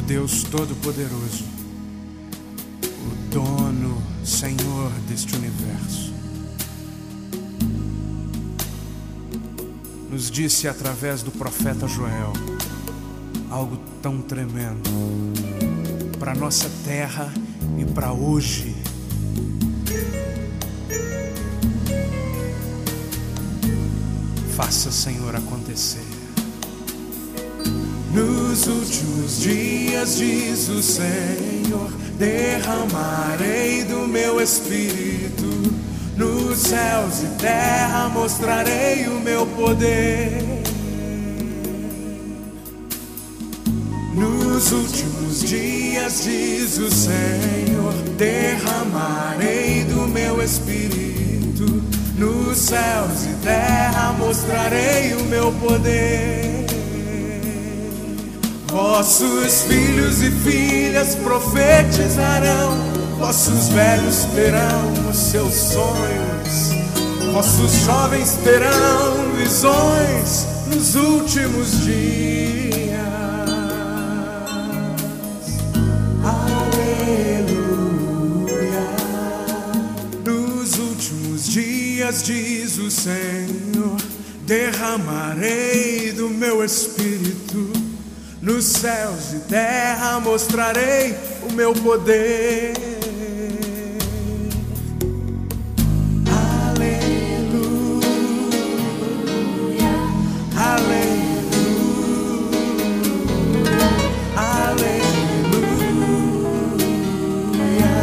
Deus Todo-Poderoso, o dono, Senhor deste universo, nos disse através do profeta Joel algo tão tremendo para nossa terra e para hoje. Faça, Senhor, acontecer. Nos últimos dias, diz o Senhor, derramarei do meu espírito. Nos céus e terra mostrarei o meu poder. Nos últimos dias, diz o Senhor, derramarei do meu espírito. Nos céus e terra mostrarei o meu poder. Vossos filhos e filhas profetizarão, vossos velhos terão os seus sonhos, vossos jovens terão visões nos últimos dias. Aleluia. Nos últimos dias, diz o Senhor, derramarei do meu espírito. Nos céus e terra mostrarei o meu poder. Aleluia, aleluia, aleluia.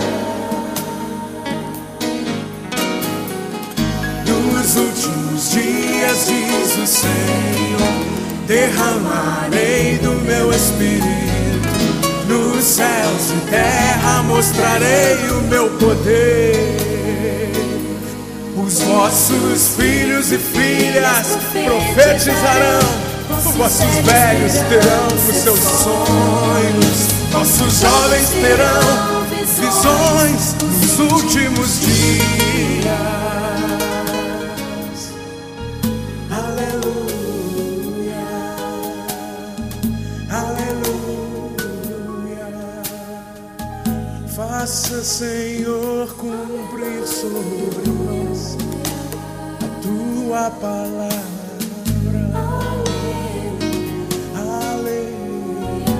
Nos últimos dias, diz o Senhor, derramarei do meu espírito. Nos céus e terra mostrarei o meu poder. Os vossos filhos e filhas profetizarão, vossos velhos terão os seus sonhos, vossos jovens terão visões nos últimos dias. Faça, Senhor, cumprir sobre nós a tua palavra. Aleluia,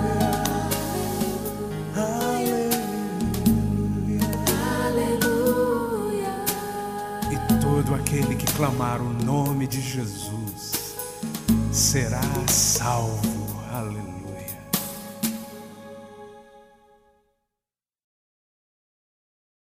aleluia, aleluia. E todo aquele que clamar o nome de Jesus será salvo.